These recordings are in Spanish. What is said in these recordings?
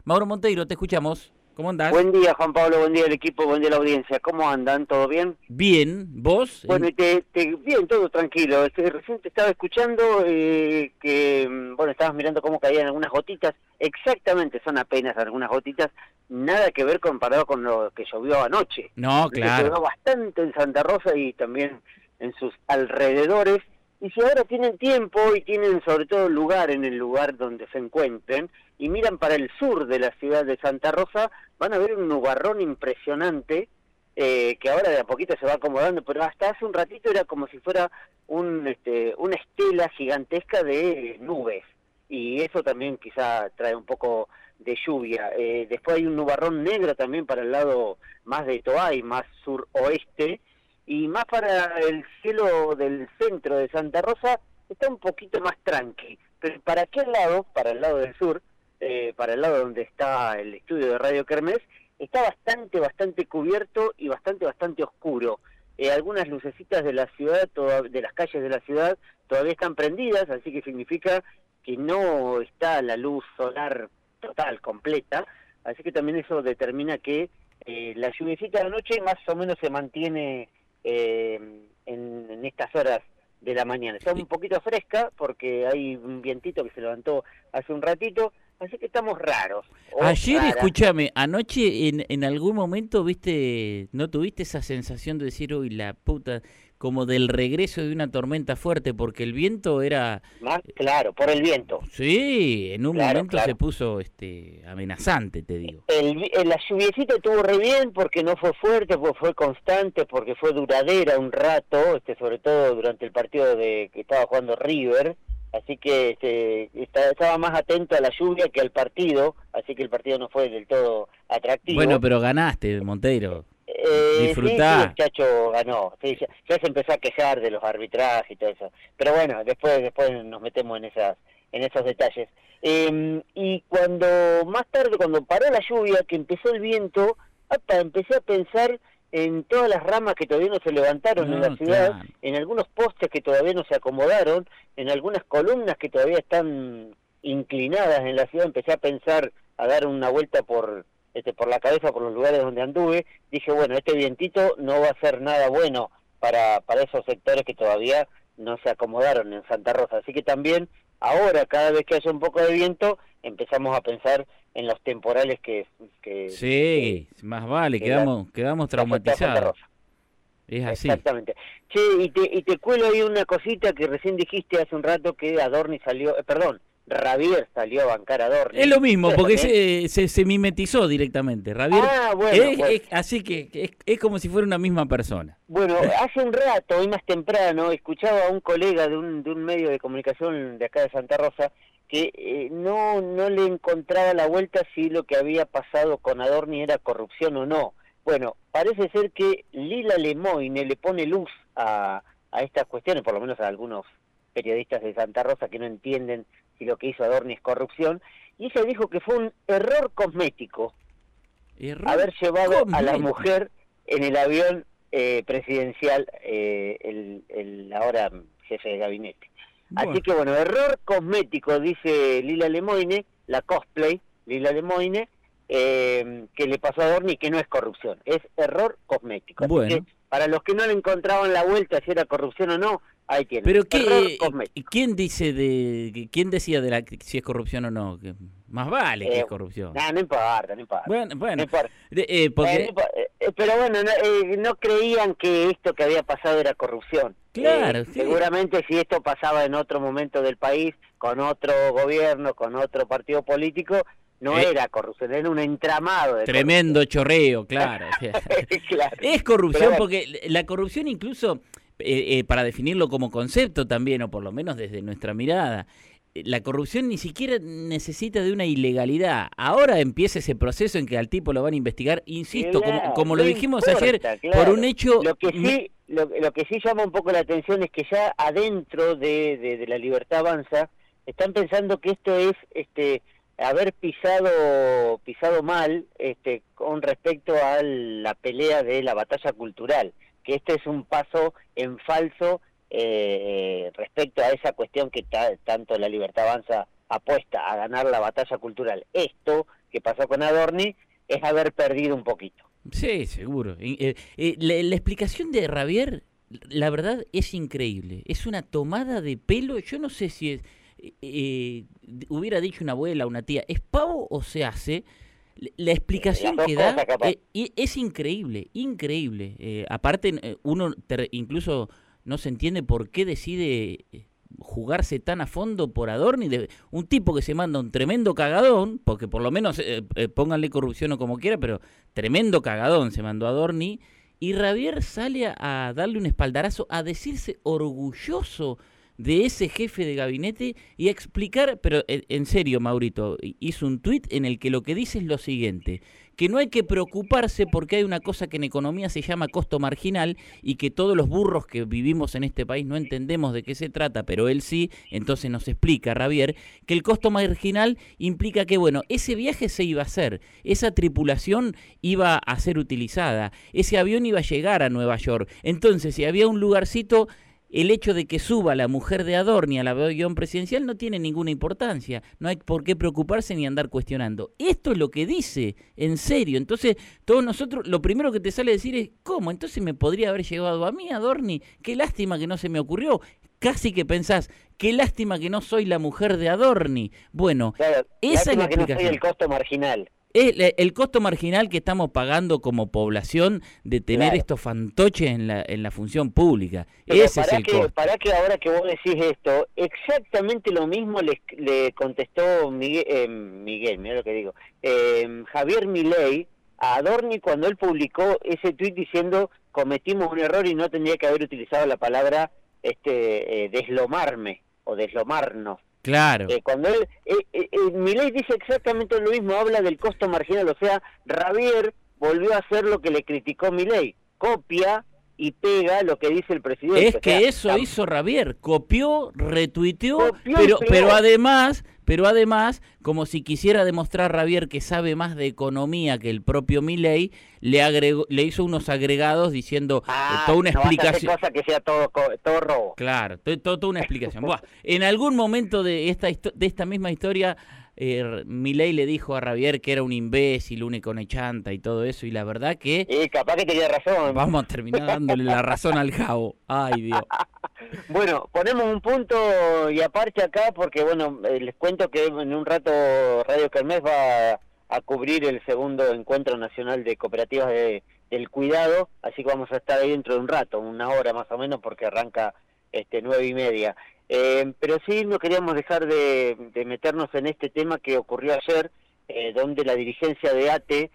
Mauro Monteiro, te escuchamos. ¿Cómo andás? Buen día, Juan Pablo, buen día el equipo, buen día la audiencia. ¿Cómo andan? ¿Todo bien? Bien, ¿vos? Bueno, bien, todo tranquilo. Recién te estaba escuchando estabas mirando cómo caían algunas gotitas. Exactamente, son apenas algunas gotitas. Nada que ver comparado con lo que llovió anoche. No, claro. Llovió bastante en Santa Rosa y también en sus alrededores. Y si ahora tienen tiempo y tienen sobre todo lugar en el lugar donde se encuentren y miran para el sur de la ciudad de Santa Rosa, van a ver un nubarrón impresionante que ahora de a poquito se va acomodando, pero hasta hace un ratito era como si fuera una estela gigantesca de nubes, y eso también quizá trae un poco de lluvia. Después hay un nubarrón negro también para el lado más de Toay, más suroeste, y más para el cielo del centro de Santa Rosa está un poquito más tranqui. Pero ¿para aquel lado? Para el lado del sur, para el lado donde está el estudio de Radio Kermés, está bastante cubierto y bastante oscuro. Algunas lucecitas de la ciudad, de las calles de la ciudad, todavía están prendidas, así que significa que no está la luz solar total, completa, así que también eso determina que la lluviecita de la noche más o menos se mantiene en estas horas de la mañana. Está un poquito fresca porque hay un vientito que se levantó hace un ratito, así que estamos raros. Ayer, escúchame, anoche en algún momento, viste, ¿no tuviste esa sensación de decir, uy, la puta, como del regreso de una tormenta fuerte, porque el viento era... Más claro, por el viento. Sí, en un momento se puso amenazante, te digo. La lluviecita estuvo re bien porque no fue fuerte, porque fue constante, porque fue duradera un rato, sobre todo durante el partido que estaba jugando River, así que estaba más atento a la lluvia que al partido, así que el partido no fue del todo atractivo. Bueno, pero ganaste, Monteiro. Disfrutá. Sí, el Chacho ganó. Sí, ya se empezó a quejar de los arbitrajes y todo eso. Pero bueno, después nos metemos en esos detalles. Y más tarde, cuando paró la lluvia, que empezó el viento, empecé a pensar en todas las ramas que todavía no se levantaron en la ciudad, claro, en algunos postes que todavía no se acomodaron, en algunas columnas que todavía están inclinadas en la ciudad. Empecé a pensar, a dar una vuelta por la cabeza, por los lugares donde anduve. Dije, bueno, este vientito no va a ser nada bueno para esos sectores que todavía no se acomodaron en Santa Rosa. Así que también ahora, cada vez que haya un poco de viento, empezamos a pensar en los temporales que más vale, quedamos traumatizados. Es así. Exactamente. Che, y te cuelo ahí una cosita que recién dijiste hace un rato, que Adorni Ravier salió a bancar a Adorni. Es lo mismo, porque se mimetizó directamente. Ravier así que es como si fuera una misma persona. Bueno, hace un rato, hoy más temprano, escuchaba a un colega de un medio de comunicación de acá de Santa Rosa que no le encontraba la vuelta si lo que había pasado con Adorni era corrupción o no. Bueno, parece ser que Lila Lemoine le pone luz a estas cuestiones, por lo menos a algunos periodistas de Santa Rosa que no entienden si lo que hizo Adorni es corrupción, y ella dijo que fue un error cosmético haber llevado a la mujer en el avión presidencial, el ahora jefe de gabinete. Bueno. Así que bueno, error cosmético, dice Lila Lemoine, la cosplay Lila Lemoine, que le pasó a Adorni, que no es corrupción, es error cosmético. Así que para los que no le encontraban la vuelta si era corrupción o no, ahí tienen. Pero ¿quién decía si es corrupción o no? Que más vale que es corrupción. No importa. Bueno. No importa. Pero bueno, no creían que esto que había pasado era corrupción. Claro, sí. Seguramente si esto pasaba en otro momento del país, con otro gobierno, con otro partido político, no era corrupción, era un entramado de tremendo corrupción. Chorreo, claro. Claro. Es corrupción, porque la corrupción incluso, para definirlo como concepto también, o por lo menos desde nuestra mirada, la corrupción ni siquiera necesita de una ilegalidad. Ahora empieza ese proceso en que al tipo lo van a investigar, insisto, claro, como lo dijimos ayer, claro, por un hecho... Lo que sí llama un poco la atención es que ya adentro de la Libertad Avanza están pensando que esto es haber pisado mal con respecto a la pelea de la batalla cultural, que este es un paso en falso respecto a esa cuestión que tanto la Libertad Avanza apuesta a ganar la batalla cultural. Esto que pasó con Adorni, es haber perdido un poquito. Sí, seguro. La explicación de Javier, la verdad, es increíble. Es una tomada de pelo. Yo no sé si es, hubiera dicho una abuela, una tía, ¿es pavo o se hace? La explicación que da es increíble, increíble. Aparte, uno incluso no se entiende por qué decide jugarse tan a fondo por Adorni, un tipo que se manda un tremendo cagadón, porque por lo menos pónganle corrupción o como quiera, pero tremendo cagadón se mandó Adorni, y Javier sale a darle un espaldarazo, a decirse orgulloso de ese jefe de gabinete y a explicar, pero en serio, Maurito, hizo un tuit en el que lo que dice es lo siguiente, que no hay que preocuparse porque hay una cosa que en economía se llama costo marginal y que todos los burros que vivimos en este país no entendemos de qué se trata, pero él sí, entonces nos explica, Javier, que el costo marginal implica que, bueno, ese viaje se iba a hacer, esa tripulación iba a ser utilizada, ese avión iba a llegar a Nueva York, entonces si había un lugarcito, el hecho de que suba la mujer de Adorni al avión presidencial no tiene ninguna importancia, no hay por qué preocuparse ni andar cuestionando. Esto es lo que dice, en serio. Entonces, todos nosotros, lo primero que te sale a decir es, ¿cómo? Entonces me podría haber llegado a mí, Adorni, qué lástima que no se me ocurrió. Casi que pensás, qué lástima que no soy la mujer de Adorni. Bueno, claro, esa es la explicación. Que no soy el costo marginal. Es el costo marginal que estamos pagando como población de tener estos fantoches en la función pública. Pero ese es el costo. Para que ahora que vos decís esto, exactamente lo mismo le contestó Miguel, mira lo que digo, Javier Milei a Adorni cuando él publicó ese tuit diciendo cometimos un error y no tendría que haber utilizado la palabra deslomarme o deslomarnos. Claro. Cuando Milei dice exactamente lo mismo, habla del costo marginal, o sea, Javier volvió a hacer lo que le criticó Milei, copia y pega lo que dice el presidente. Es que eso hizo Javier, copió, retuiteó, pero además, como si quisiera demostrar Javier que sabe más de economía que el propio Milei, le hizo unos agregados diciendo toda una explicación. Cosa que sea todo robo. Claro, toda una explicación. Buah, en algún momento de esta misma historia, Milei le dijo a Javier que era un imbécil, un econechanta y todo eso, y la verdad que... capaz que tenía razón. Vamos a terminar dándole la razón al Javo. Ay, Dios. Bueno, ponemos un punto y aparte acá, porque bueno, les cuento que en un rato Radio Kermés va a cubrir el segundo encuentro nacional de cooperativas del cuidado, así que vamos a estar ahí dentro de un rato, una hora más o menos, porque arranca 9:30. Pero sí no queríamos dejar de meternos en este tema que ocurrió ayer, donde la dirigencia de ATE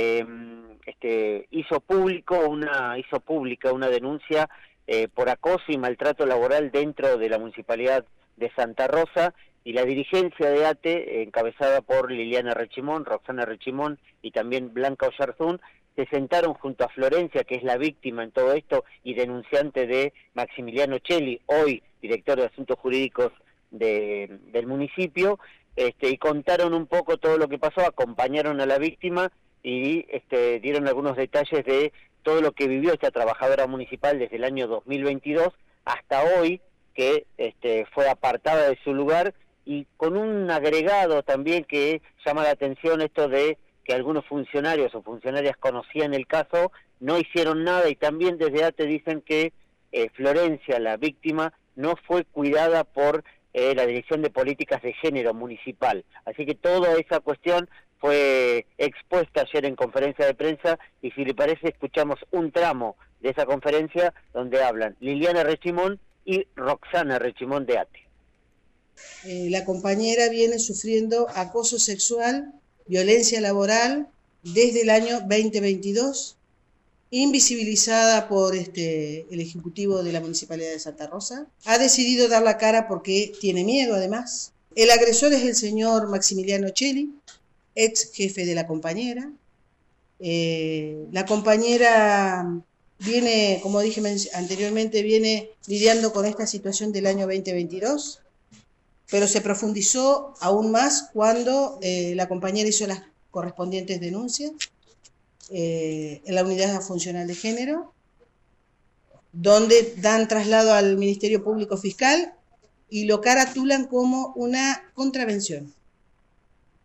hizo pública una denuncia por acoso y maltrato laboral dentro de la municipalidad de Santa Rosa, y la dirigencia de ATE, encabezada por Liliana Rechimón, Roxana Rechimón y también Blanca Oyarzún, se sentaron junto a Florencia, que es la víctima en todo esto y denunciante de Maximiliano Cheli, hoy director de Asuntos Jurídicos del municipio, y contaron un poco todo lo que pasó, acompañaron a la víctima y dieron algunos detalles de todo lo que vivió esta trabajadora municipal desde el año 2022 hasta hoy, que fue apartada de su lugar, y con un agregado también que llama la atención, esto de que algunos funcionarios o funcionarias conocían el caso, no hicieron nada, y también desde ATE dicen que Florencia, la víctima, no fue cuidada por la Dirección de Políticas de Género Municipal. Así que toda esa cuestión fue expuesta ayer en conferencia de prensa, y si le parece escuchamos un tramo de esa conferencia donde hablan Liliana Rechimón y Roxana Rechimón de ATE. La compañera viene sufriendo acoso sexual, violencia laboral desde el año 2022, invisibilizada por el Ejecutivo de la Municipalidad de Santa Rosa. Ha decidido dar la cara porque tiene miedo, además. El agresor es el señor Maximiliano Cheli, ex jefe de la compañera. La compañera viene, como dije anteriormente, viene lidiando con esta situación del año 2022, pero se profundizó aún más cuando la compañera hizo las correspondientes denuncias en la Unidad Funcional de Género, donde dan traslado al Ministerio Público Fiscal y lo caratulan como una contravención.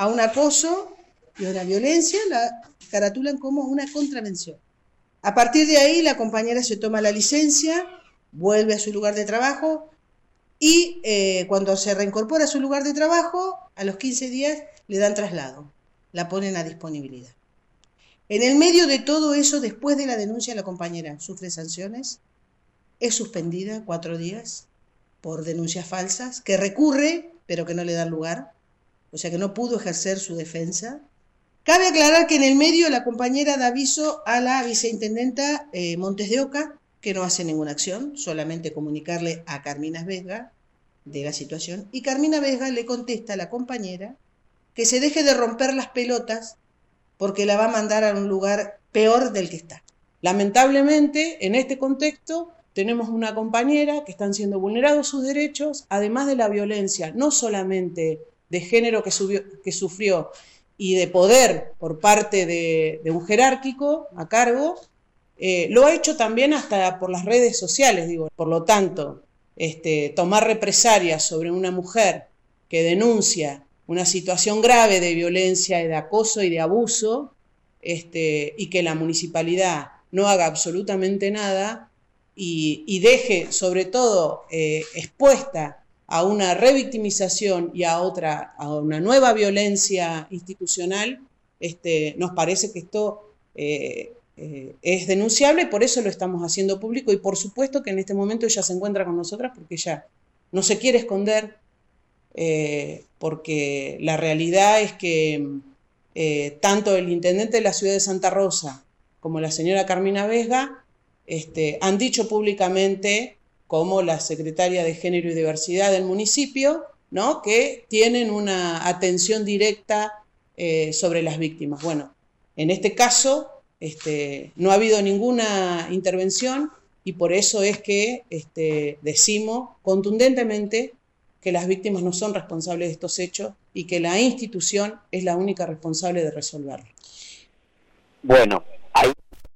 a un acoso y a una violencia, la caratulan como una contravención. A partir de ahí, la compañera se toma la licencia, vuelve a su lugar de trabajo y cuando se reincorpora a su lugar de trabajo, a los 15 días le dan traslado, la ponen a disponibilidad. En el medio de todo eso, después de la denuncia, la compañera sufre sanciones, es suspendida 4 días por denuncias falsas, que recurre, pero que no le dan lugar, o sea que no pudo ejercer su defensa. Cabe aclarar que en el medio la compañera da aviso a la viceintendenta Montes de Oca, que no hace ninguna acción, solamente comunicarle a Carmina Vesga de la situación, y Carmina Vesga le contesta a la compañera que se deje de romper las pelotas porque la va a mandar a un lugar peor del que está. Lamentablemente, en este contexto, tenemos una compañera que están siendo vulnerados sus derechos, además de la violencia, no solamente de género que sufrió y de poder por parte de un jerárquico a cargo, lo ha hecho también hasta por las redes sociales, digo. Por lo tanto, tomar represalias sobre una mujer que denuncia una situación grave de violencia, de acoso y de abuso, y que la municipalidad no haga absolutamente nada y deje sobre todo expuesta a una revictimización y a una nueva violencia institucional, nos parece que esto es denunciable, y por eso lo estamos haciendo público, y por supuesto que en este momento ella se encuentra con nosotras porque ella no se quiere esconder, porque la realidad es que tanto el intendente de la ciudad de Santa Rosa como la señora Carmina Vesga han dicho públicamente, como la secretaria de Género y Diversidad del municipio, ¿no?, que tienen una atención directa sobre las víctimas. Bueno, en este caso no ha habido ninguna intervención, y por eso es que decimos contundentemente que las víctimas no son responsables de estos hechos y que la institución es la única responsable de resolverlo. Bueno, ahí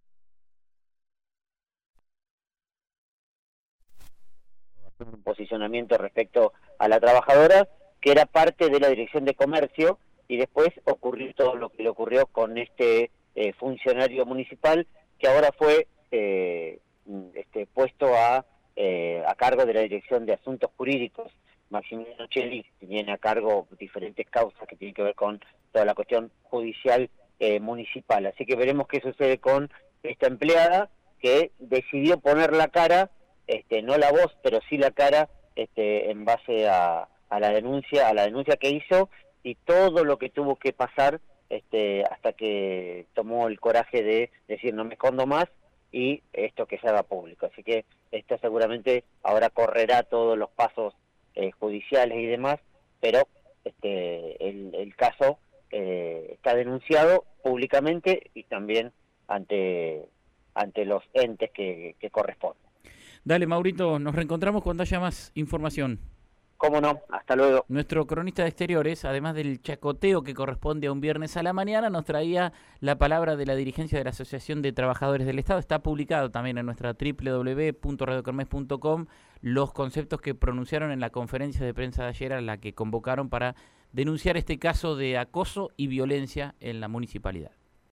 un posicionamiento respecto a la trabajadora, que era parte de la Dirección de Comercio, y después ocurrió todo lo que le ocurrió con este funcionario municipal, que ahora fue puesto a cargo de la Dirección de Asuntos Jurídicos, Maximiliano Cheli, que tiene a cargo diferentes causas que tienen que ver con toda la cuestión judicial municipal. Así que veremos qué sucede con esta empleada que decidió poner la cara, no la voz, pero sí la cara, en base a la denuncia que hizo, y todo lo que tuvo que pasar hasta que tomó el coraje de decir no me escondo más, y esto que se haga público. Así que esto seguramente ahora correrá todos los pasos judiciales y demás, pero el caso está denunciado públicamente y también ante los entes que corresponden. Dale, Maurito, nos reencontramos cuando haya más información. Cómo no, hasta luego. Nuestro cronista de exteriores, además del chacoteo que corresponde a un viernes a la mañana, nos traía la palabra de la dirigencia de la Asociación de Trabajadores del Estado. Está publicado también en nuestra www.radiokermes.com los conceptos que pronunciaron en la conferencia de prensa de ayer, a la que convocaron para denunciar este caso de acoso y violencia en la municipalidad.